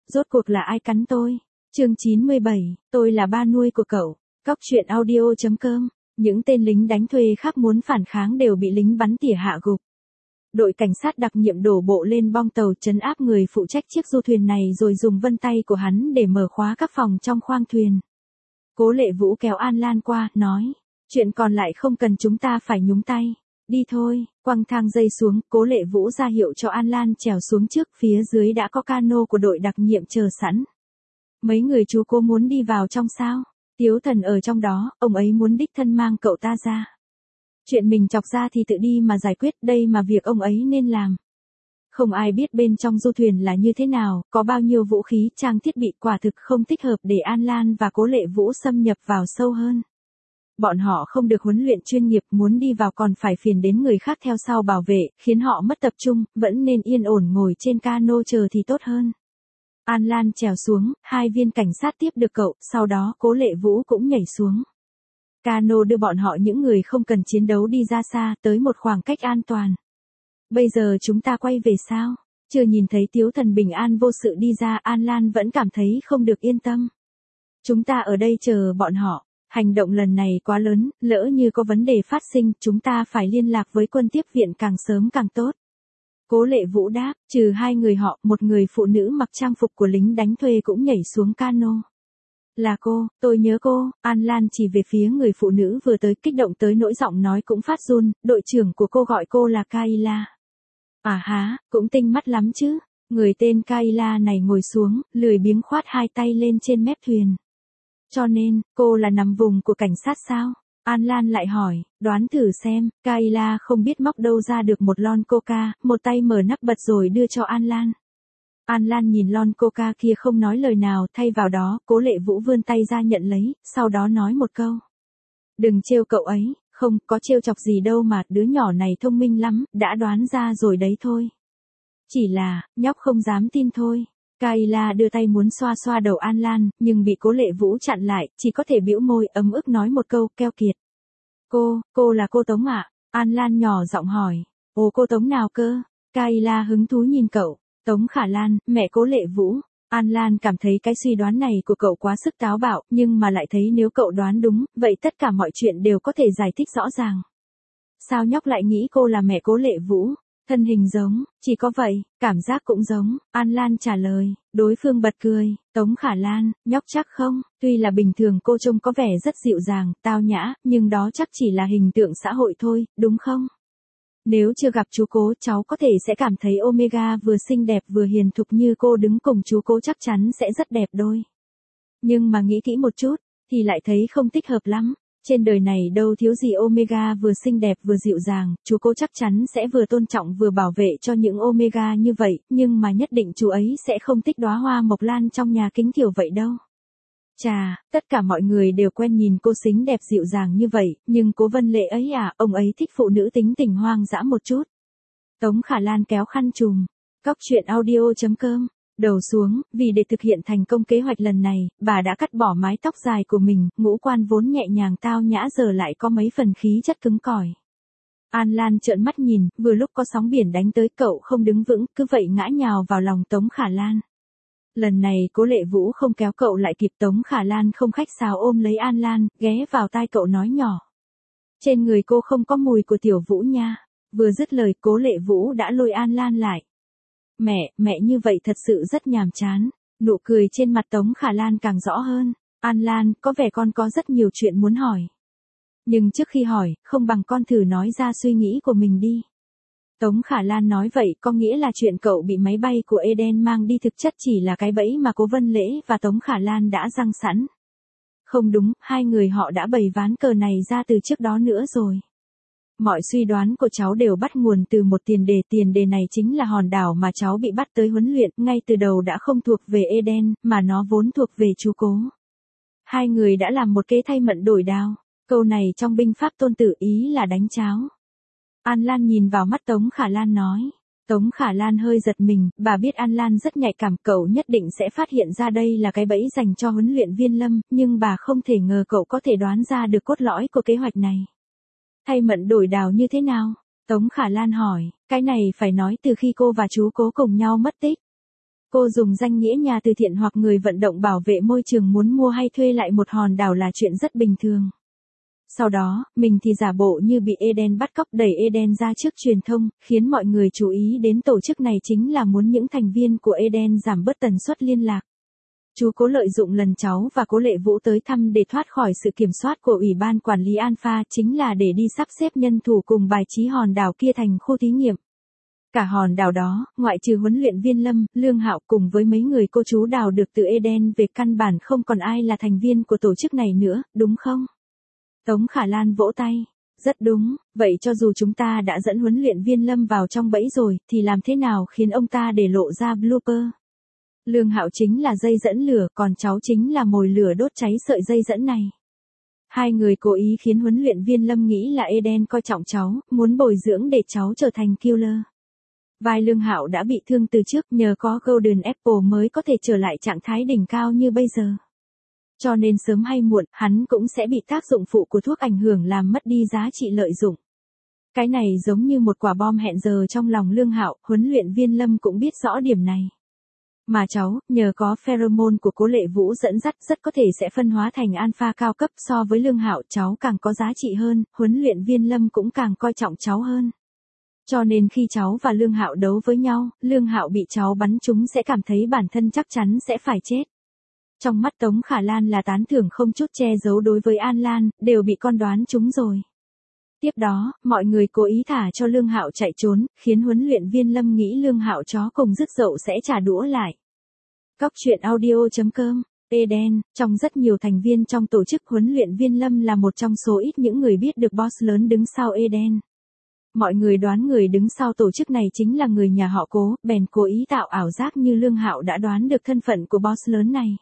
Rốt cuộc là ai cắn tôi? Chương 97, tôi là ba nuôi của cậu. Cóc truyện audio.com. Những tên lính đánh thuê khác muốn phản kháng đều bị lính bắn tỉa hạ gục. Đội cảnh sát đặc nhiệm đổ bộ lên bong tàu trấn áp người phụ trách chiếc du thuyền này rồi dùng vân tay của hắn để mở khóa các phòng trong khoang thuyền. Cố Lệ Vũ kéo An Lan qua, nói, chuyện còn lại không cần chúng ta phải nhúng tay. Đi thôi, quăng thang dây xuống, Cố Lệ Vũ ra hiệu cho An Lan trèo xuống trước, phía dưới đã có cano của đội đặc nhiệm chờ sẵn. Mấy người chú Cố muốn đi vào trong sao? Tiếu Thần ở trong đó, ông ấy muốn đích thân mang cậu ta ra. Chuyện mình chọc ra thì tự đi mà giải quyết, đây mà việc ông ấy nên làm. Không ai biết bên trong du thuyền là như thế nào, có bao nhiêu vũ khí, trang thiết bị, quả thực không thích hợp để An Lan và Cố Lệ Vũ xâm nhập vào sâu hơn. Bọn họ không được huấn luyện chuyên nghiệp, muốn đi vào còn phải phiền đến người khác theo sau bảo vệ, khiến họ mất tập trung, vẫn nên yên ổn ngồi trên cano chờ thì tốt hơn. An Lan trèo xuống, hai viên cảnh sát tiếp được cậu, sau đó Cố Lệ Vũ cũng nhảy xuống. Cano đưa bọn họ, những người không cần chiến đấu, đi ra xa, tới một khoảng cách an toàn. Bây giờ chúng ta quay về sao? Chưa nhìn thấy Tiếu Thần bình an vô sự đi ra, An Lan vẫn cảm thấy không được yên tâm. Chúng ta ở đây chờ bọn họ. Hành động lần này quá lớn, lỡ như có vấn đề phát sinh, chúng ta phải liên lạc với quân tiếp viện càng sớm càng tốt. Cố Lệ Vũ đáp, trừ hai người họ, một người phụ nữ mặc trang phục của lính đánh thuê cũng nhảy xuống cano. Là cô, tôi nhớ cô. An Lan chỉ về phía người phụ nữ vừa tới, kích động tới nỗi giọng nói cũng phát run. Đội trưởng của cô gọi cô là Kayla. À há, cũng tinh mắt lắm chứ. Người tên Kayla này ngồi xuống, lười biếng khoát hai tay lên trên mép thuyền. Cho nên, cô là nằm vùng của cảnh sát sao? An Lan lại hỏi, đoán thử xem. Kayla không biết móc đâu ra được một lon coca, một tay mở nắp bật rồi đưa cho An Lan. An Lan nhìn lon coca kia không nói lời nào, thay vào đó, Cố Lệ Vũ vươn tay ra nhận lấy, sau đó nói một câu. Đừng trêu cậu ấy. Không, có trêu chọc gì đâu mà, đứa nhỏ này thông minh lắm, đã đoán ra rồi đấy thôi. Chỉ là, nhóc không dám tin thôi. Kayla đưa tay muốn xoa xoa đầu An Lan, nhưng bị Cố Lệ Vũ chặn lại, chỉ có thể bĩu môi ấm ức nói một câu, keo kiệt. Cô là cô Tống ạ? An Lan nhỏ giọng hỏi. Ồ, cô Tống nào cơ? Kayla hứng thú nhìn cậu. Tống Khả Lan, mẹ Cố Lệ Vũ. An Lan cảm thấy cái suy đoán này của cậu quá sức táo bạo, nhưng mà lại thấy nếu cậu đoán đúng, vậy tất cả mọi chuyện đều có thể giải thích rõ ràng. Sao nhóc lại nghĩ cô là mẹ Cố Lệ Vũ? Thân hình giống, chỉ có vậy, cảm giác cũng giống. An Lan trả lời, đối phương bật cười. Tống Khả Lan, nhóc chắc không? Tuy là bình thường cô trông có vẻ rất dịu dàng, tao nhã, nhưng đó chắc chỉ là hình tượng xã hội thôi, đúng không? Nếu chưa gặp chú Cố, cháu có thể sẽ cảm thấy Omega vừa xinh đẹp vừa hiền thục như cô đứng cùng chú Cố chắc chắn sẽ rất đẹp đôi. Nhưng mà nghĩ kỹ một chút, thì lại thấy không thích hợp lắm. Trên đời này đâu thiếu gì Omega vừa xinh đẹp vừa dịu dàng, chú Cố chắc chắn sẽ vừa tôn trọng vừa bảo vệ cho những Omega như vậy, nhưng mà nhất định chú ấy sẽ không thích đóa hoa mộc lan trong nhà kính kiểu vậy đâu. Chà, tất cả mọi người đều quen nhìn cô xinh đẹp dịu dàng như vậy, nhưng Cố Vân Lệ ấy à, ông ấy thích phụ nữ tính tình hoang dã một chút. Tống Khả Lan kéo khăn trùm. Cóc truyện audio.com. Đầu xuống, vì để thực hiện thành công kế hoạch lần này, bà đã cắt bỏ mái tóc dài của mình, ngũ quan vốn nhẹ nhàng tao nhã giờ lại có mấy phần khí chất cứng cỏi. An Lan trợn mắt nhìn, vừa lúc có sóng biển đánh tới, cậu không đứng vững, cứ vậy ngã nhào vào lòng Tống Khả Lan. Lần này Cố Lệ Vũ không kéo cậu lại kịp, Tống Khả Lan không khách sáo ôm lấy An Lan, ghé vào tai cậu nói nhỏ. Trên người cô không có mùi của Tiểu Vũ nha. Vừa dứt lời, Cố Lệ Vũ đã lôi An Lan lại. Mẹ như vậy thật sự rất nhàm chán. Nụ cười trên mặt Tống Khả Lan càng rõ hơn. An Lan, có vẻ con có rất nhiều chuyện muốn hỏi. Nhưng trước khi hỏi, không bằng con thử nói ra suy nghĩ của mình đi. Tống Khả Lan nói vậy có nghĩa là chuyện cậu bị máy bay của Eden mang đi thực chất chỉ là cái bẫy mà Cố Vân Lễ và Tống Khả Lan đã giăng sẵn. Không đúng, hai người họ đã bày ván cờ này ra từ trước đó nữa rồi. Mọi suy đoán của cháu đều bắt nguồn từ một tiền đề này chính là hòn đảo mà cháu bị bắt tới huấn luyện, ngay từ đầu đã không thuộc về Eden, mà nó vốn thuộc về chú Cố. Hai người đã làm một kế thay mận đổi đao, câu này trong binh pháp Tôn Tử ý là đánh cháo. An Lan nhìn vào mắt Tống Khả Lan nói. Tống Khả Lan hơi giật mình, bà biết An Lan rất nhạy cảm, cậu nhất định sẽ phát hiện ra đây là cái bẫy dành cho huấn luyện viên Lâm, nhưng bà không thể ngờ cậu có thể đoán ra được cốt lõi của kế hoạch này. Thay mận đổi đào như thế nào? Tống Khả Lan hỏi, cái này phải nói từ khi cô và chú Cố cùng nhau mất tích. Cô dùng danh nghĩa nhà từ thiện hoặc người vận động bảo vệ môi trường muốn mua hay thuê lại một hòn đảo là chuyện rất bình thường. Sau đó, mình thì giả bộ như bị Eden bắt cóc đẩy Eden ra trước truyền thông, khiến mọi người chú ý đến tổ chức này chính là muốn những thành viên của Eden giảm bớt tần suất liên lạc. Chú Cố lợi dụng lần cháu và Cố Lệ Vũ tới thăm để thoát khỏi sự kiểm soát của Ủy ban Quản lý Alpha chính là để đi sắp xếp nhân thủ cùng bài trí hòn đảo kia thành khu thí nghiệm. Cả hòn đảo đó, ngoại trừ huấn luyện viên Lâm, Lương Hạo cùng với mấy người cô chú đào được từ Eden về căn bản không còn ai là thành viên của tổ chức này nữa, đúng không? Tống Khả Lan vỗ tay. Rất đúng, vậy cho dù chúng ta đã dẫn huấn luyện viên Lâm vào trong bẫy rồi, thì làm thế nào khiến ông ta để lộ ra blooper? Lương Hạo chính là dây dẫn lửa, còn cháu chính là mồi lửa đốt cháy sợi dây dẫn này. Hai người cố ý khiến huấn luyện viên Lâm nghĩ là Eden coi trọng cháu, muốn bồi dưỡng để cháu trở thành killer. Vai Lương Hạo đã bị thương từ trước, nhờ có Golden Apple mới có thể trở lại trạng thái đỉnh cao như bây giờ. Cho nên sớm hay muộn, hắn cũng sẽ bị tác dụng phụ của thuốc ảnh hưởng làm mất đi giá trị lợi dụng. Cái này giống như một quả bom hẹn giờ trong lòng Lương Hạo, huấn luyện viên Lâm cũng biết rõ điểm này. Mà cháu, nhờ có pheromone của Cố Lệ Vũ dẫn dắt rất có thể sẽ phân hóa thành alpha cao cấp so với Lương Hạo, cháu càng có giá trị hơn, huấn luyện viên Lâm cũng càng coi trọng cháu hơn. Cho nên khi cháu và Lương Hạo đấu với nhau, Lương Hạo bị cháu bắn trúng sẽ cảm thấy bản thân chắc chắn sẽ phải chết. Trong mắt Tống Khả Lan là tán thưởng không chút che giấu đối với An Lan, đều bị con đoán trúng rồi. Tiếp đó, mọi người cố ý thả cho Lương Hạo chạy trốn, khiến huấn luyện viên Lâm nghĩ Lương Hạo chó cùng dứt dậu sẽ trả đũa lại. Cóc truyện audio.com. Eden, trong rất nhiều thành viên trong tổ chức, huấn luyện viên Lâm là một trong số ít những người biết được boss lớn đứng sau Eden. Mọi người đoán người đứng sau tổ chức này chính là người nhà họ Cố, bèn cố ý tạo ảo giác như Lương Hạo đã đoán được thân phận của boss lớn này.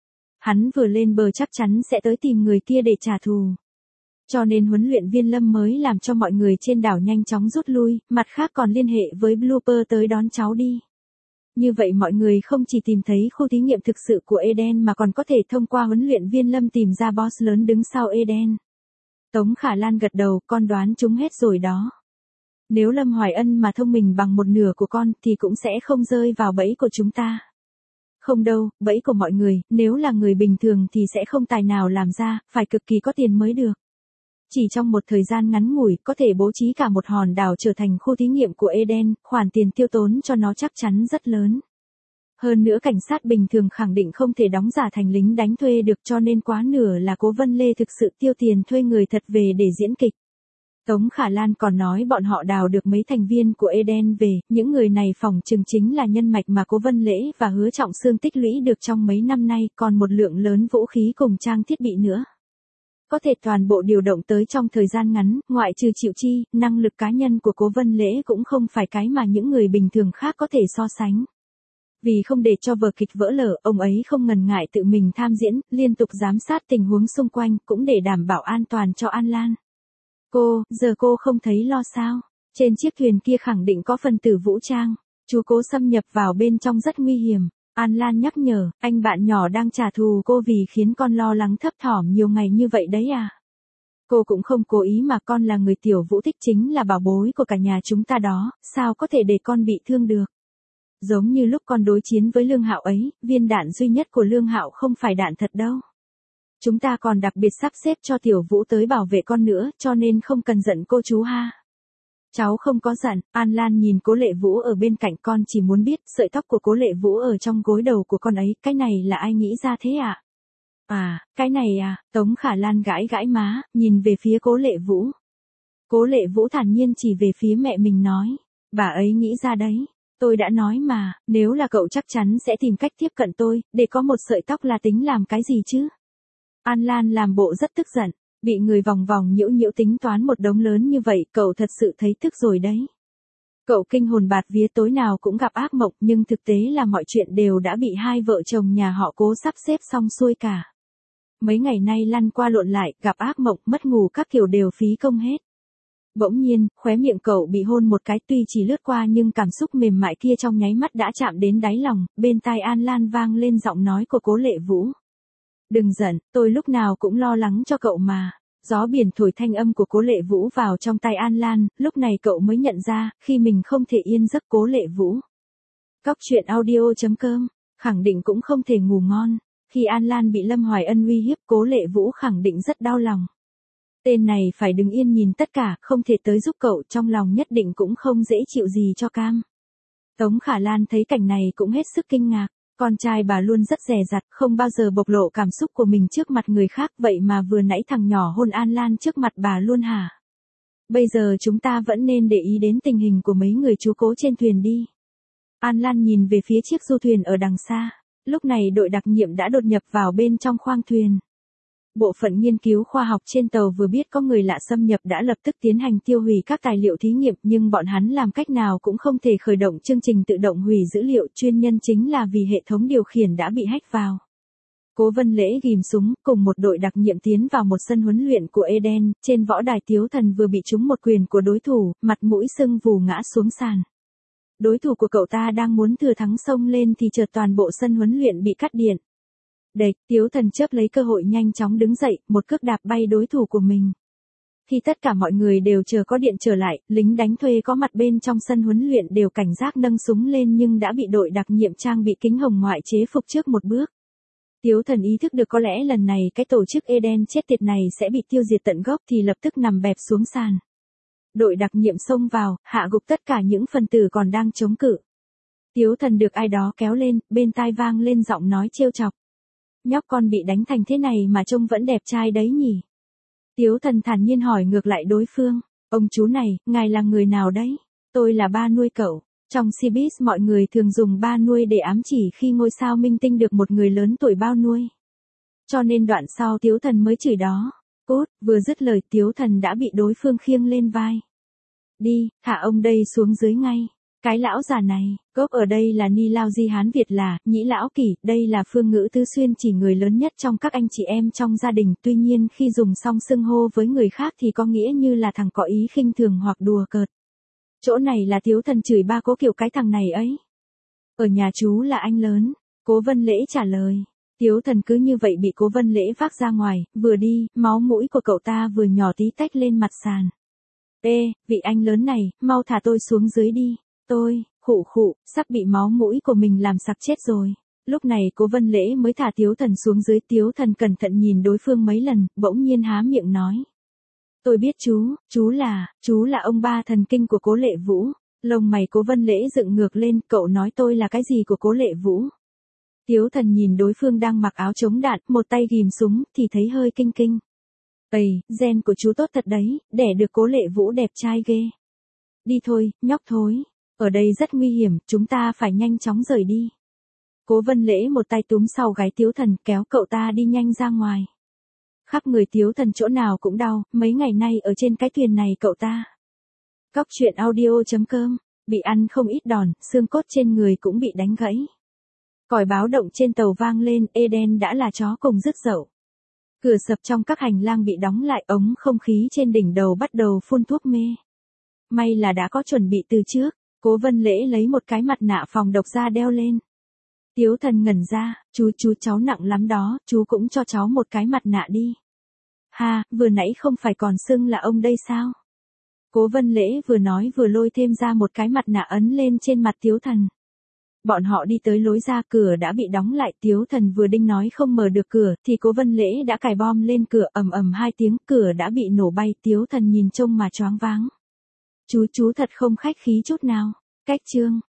Hắn vừa lên bờ chắc chắn sẽ tới tìm người kia để trả thù. Cho nên huấn luyện viên Lâm mới làm cho mọi người trên đảo nhanh chóng rút lui, mặt khác còn liên hệ với Blooper tới đón cháu đi. Như vậy mọi người không chỉ tìm thấy khu thí nghiệm thực sự của Eden mà còn có thể thông qua huấn luyện viên Lâm tìm ra boss lớn đứng sau Eden. Tống Khả Lan gật đầu, con đoán chúng hết rồi đó. Nếu Lâm Hoài Ân mà thông minh bằng một nửa của con thì cũng sẽ không rơi vào bẫy của chúng ta. Không đâu, bẫy của mọi người, nếu là người bình thường thì sẽ không tài nào làm ra, phải cực kỳ có tiền mới được. Chỉ trong một thời gian ngắn ngủi, có thể bố trí cả một hòn đảo trở thành khu thí nghiệm của Eden, khoản tiền tiêu tốn cho nó chắc chắn rất lớn. Hơn nữa cảnh sát bình thường khẳng định không thể đóng giả thành lính đánh thuê được, cho nên quá nửa là Cố Vân Lê thực sự tiêu tiền thuê người thật về để diễn kịch. Tống Khả Lan còn nói bọn họ đào được mấy thành viên của Eden về, những người này phỏng chừng chính là nhân mạch mà Cố Vân Lễ và Hứa Trọng Sương tích lũy được trong mấy năm nay, còn một lượng lớn vũ khí cùng trang thiết bị nữa. Có thể toàn bộ điều động tới trong thời gian ngắn, ngoại trừ Triệu Chi, năng lực cá nhân của Cố Vân Lễ cũng không phải cái mà những người bình thường khác có thể so sánh. Vì không để cho vở kịch vỡ lở, ông ấy không ngần ngại tự mình tham diễn, liên tục giám sát tình huống xung quanh, cũng để đảm bảo an toàn cho An Lan. Giờ cô không thấy lo sao? Trên chiếc thuyền kia khẳng định có phần tử vũ trang. Chú Cố xâm nhập vào bên trong rất nguy hiểm. An Lan nhắc nhở, anh bạn nhỏ đang trả thù cô vì khiến con lo lắng thấp thỏm nhiều ngày như vậy đấy à? Cô cũng không cố ý mà, con là người tiểu Vũ thích, chính là bảo bối của cả nhà chúng ta đó, sao có thể để con bị thương được? Giống như lúc con đối chiến với Lương Hạo ấy, viên đạn duy nhất của Lương Hạo không phải đạn thật đâu. Chúng ta còn đặc biệt sắp xếp cho tiểu Vũ tới bảo vệ con nữa, cho nên không cần giận cô chú ha. Cháu không có giận. An Lan nhìn Cố Lệ Vũ ở bên cạnh, con chỉ muốn biết, sợi tóc của Cố Lệ Vũ ở trong gối đầu của con ấy, cái này là ai nghĩ ra thế ạ? Cái này à, Tống Khả Lan gãi gãi má, nhìn về phía Cố Lệ Vũ. Cố Lệ Vũ thản nhiên chỉ về phía mẹ mình nói, bà ấy nghĩ ra đấy. Tôi đã nói mà, nếu là cậu chắc chắn sẽ tìm cách tiếp cận tôi, để có một sợi tóc là tính làm cái gì chứ? An Lan làm bộ rất tức giận, bị người vòng vòng nhiễu nhiễu tính toán một đống lớn như vậy, cậu thật sự thấy tức rồi đấy. Cậu kinh hồn bạt vía, tối nào cũng gặp ác mộng, nhưng thực tế là mọi chuyện đều đã bị hai vợ chồng nhà họ Cố sắp xếp xong xuôi cả. Mấy ngày nay lăn qua lộn lại, gặp ác mộng, mất ngủ các kiểu đều phí công hết. Bỗng nhiên, khóe miệng cậu bị hôn một cái, tuy chỉ lướt qua nhưng cảm xúc mềm mại kia trong nháy mắt đã chạm đến đáy lòng, bên tai An Lan vang lên giọng nói của Cố Lệ Vũ. Đừng giận, tôi lúc nào cũng lo lắng cho cậu mà. Gió biển thổi thanh âm của Cố Lệ Vũ vào trong tai An Lan, lúc này cậu mới nhận ra, khi mình không thể yên giấc. Cố Lệ Vũ. Cóc truyện audio.com, khẳng định cũng không thể ngủ ngon. Khi An Lan bị Lâm Hoài Ân uy hiếp, Cố Lệ Vũ khẳng định rất đau lòng. Tên này phải đứng yên nhìn tất cả, không thể tới giúp cậu, trong lòng nhất định cũng không dễ chịu gì cho cam. Tống Khả Lan thấy cảnh này cũng hết sức kinh ngạc. Con trai bà luôn rất dè dặt, không bao giờ bộc lộ cảm xúc của mình trước mặt người khác, vậy mà vừa nãy thằng nhỏ hôn An Lan trước mặt bà luôn hả? Bây giờ chúng ta vẫn nên để ý đến tình hình của mấy người chú cố trên thuyền đi. An Lan nhìn về phía chiếc du thuyền ở đằng xa. Lúc này đội đặc nhiệm đã đột nhập vào bên trong khoang thuyền. Bộ phận nghiên cứu khoa học trên tàu vừa biết có người lạ xâm nhập đã lập tức tiến hành tiêu hủy các tài liệu thí nghiệm, nhưng bọn hắn làm cách nào cũng không thể khởi động chương trình tự động hủy dữ liệu, nguyên nhân chính là vì hệ thống điều khiển đã bị hack vào. Cố Vân Lễ ghim súng, cùng một đội đặc nhiệm tiến vào một sân huấn luyện của Eden, trên võ đài Tiếu Thần vừa bị trúng một quyền của đối thủ, mặt mũi sưng vù ngã xuống sàn. Đối thủ của cậu ta đang muốn thừa thắng xông lên thì chợt toàn bộ sân huấn luyện bị cắt điện. Địch, Tiếu Thần chớp lấy cơ hội nhanh chóng đứng dậy, một cước đạp bay đối thủ của mình. Khi tất cả mọi người đều chờ có điện trở lại, lính đánh thuê có mặt bên trong sân huấn luyện đều cảnh giác nâng súng lên nhưng đã bị đội đặc nhiệm trang bị kính hồng ngoại chế phục trước một bước. Tiếu Thần ý thức được có lẽ lần này cái tổ chức Eden chết tiệt này sẽ bị tiêu diệt tận gốc thì lập tức nằm bẹp xuống sàn. Đội đặc nhiệm xông vào, hạ gục tất cả những phần tử còn đang chống cự. Tiếu Thần được ai đó kéo lên, bên tai vang lên giọng nói trêu chọc. Nhóc con bị đánh thành thế này mà trông vẫn đẹp trai đấy nhỉ? Tiếu Thần thản nhiên hỏi ngược lại đối phương. Ông chú này, ngài là người nào đấy? Tôi là ba nuôi cậu. Trong showbiz mọi người thường dùng ba nuôi để ám chỉ khi ngôi sao minh tinh được một người lớn tuổi bao nuôi. Cho nên đoạn sau Tiếu Thần mới chửi đó. Cút, vừa dứt lời Tiếu Thần đã bị đối phương khiêng lên vai. Đi, thả ông đây xuống dưới ngay. Cái lão già này, gốc ở đây là Ni Lao Di Hán Việt là, Nhĩ Lão Kỷ, đây là phương ngữ tứ xuyên chỉ người lớn nhất trong các anh chị em trong gia đình, tuy nhiên khi dùng xong xưng hô với người khác thì có nghĩa như là thằng có ý khinh thường hoặc đùa cợt. Chỗ này là Tiếu Thần chửi ba Cố Kiều cái thằng này ấy. Ở nhà chú là anh lớn, Cố Vân Lễ trả lời. Tiếu Thần cứ như vậy bị Cố Vân Lễ vác ra ngoài, vừa đi, máu mũi của cậu ta vừa nhỏ tí tách lên mặt sàn. Ê, vị anh lớn này, mau thả tôi xuống dưới đi. Tôi, khụ, sắp bị máu mũi của mình làm sặc chết rồi. Lúc này Cố Vân Lễ mới thả Tiếu Thần xuống dưới. Tiếu Thần cẩn thận nhìn đối phương mấy lần, bỗng nhiên há miệng nói. Tôi biết chú là ông ba thần kinh của Cố Lệ Vũ. Lông mày Cố Vân Lễ dựng ngược lên, cậu nói tôi là cái gì của Cố Lệ Vũ? Tiếu Thần nhìn đối phương đang mặc áo chống đạn, một tay ghim súng, thì thấy hơi kinh kinh. Ây, gen của chú tốt thật đấy, đẻ được Cố Lệ Vũ đẹp trai ghê. Đi thôi, nhóc thối. Ở đây rất nguy hiểm, chúng ta phải nhanh chóng rời đi. Cố Vân Lễ một tay túm sau gáy Tiếu Thần kéo cậu ta đi nhanh ra ngoài. Khắp người Tiếu Thần chỗ nào cũng đau, mấy ngày nay ở trên cái thuyền này cậu ta. Cóc truyện audio.com, bị ăn không ít đòn, xương cốt trên người cũng bị đánh gãy. Còi báo động trên tàu vang lên, Eden đã là chó cùng rứt dậu. Cửa sập trong các hành lang bị đóng lại, ống không khí trên đỉnh đầu bắt đầu phun thuốc mê. May là đã có chuẩn bị từ trước. Cố Vân Lễ lấy một cái mặt nạ phòng độc ra đeo lên. Tiếu Thần ngẩn ra, chú cháu nặng lắm đó, chú cũng cho cháu một cái mặt nạ đi. Ha, vừa nãy không phải còn xưng là ông đây sao? Cố Vân Lễ vừa nói vừa lôi thêm ra một cái mặt nạ ấn lên trên mặt Tiếu Thần. Bọn họ đi tới lối ra, cửa đã bị đóng lại. Tiếu Thần vừa định nói không mở được cửa thì Cố Vân Lễ đã cài bom lên cửa, ầm hai tiếng, cửa đã bị nổ bay. Tiếu Thần nhìn trông mà choáng váng. Chú thật không khách khí chút nào. Cách chương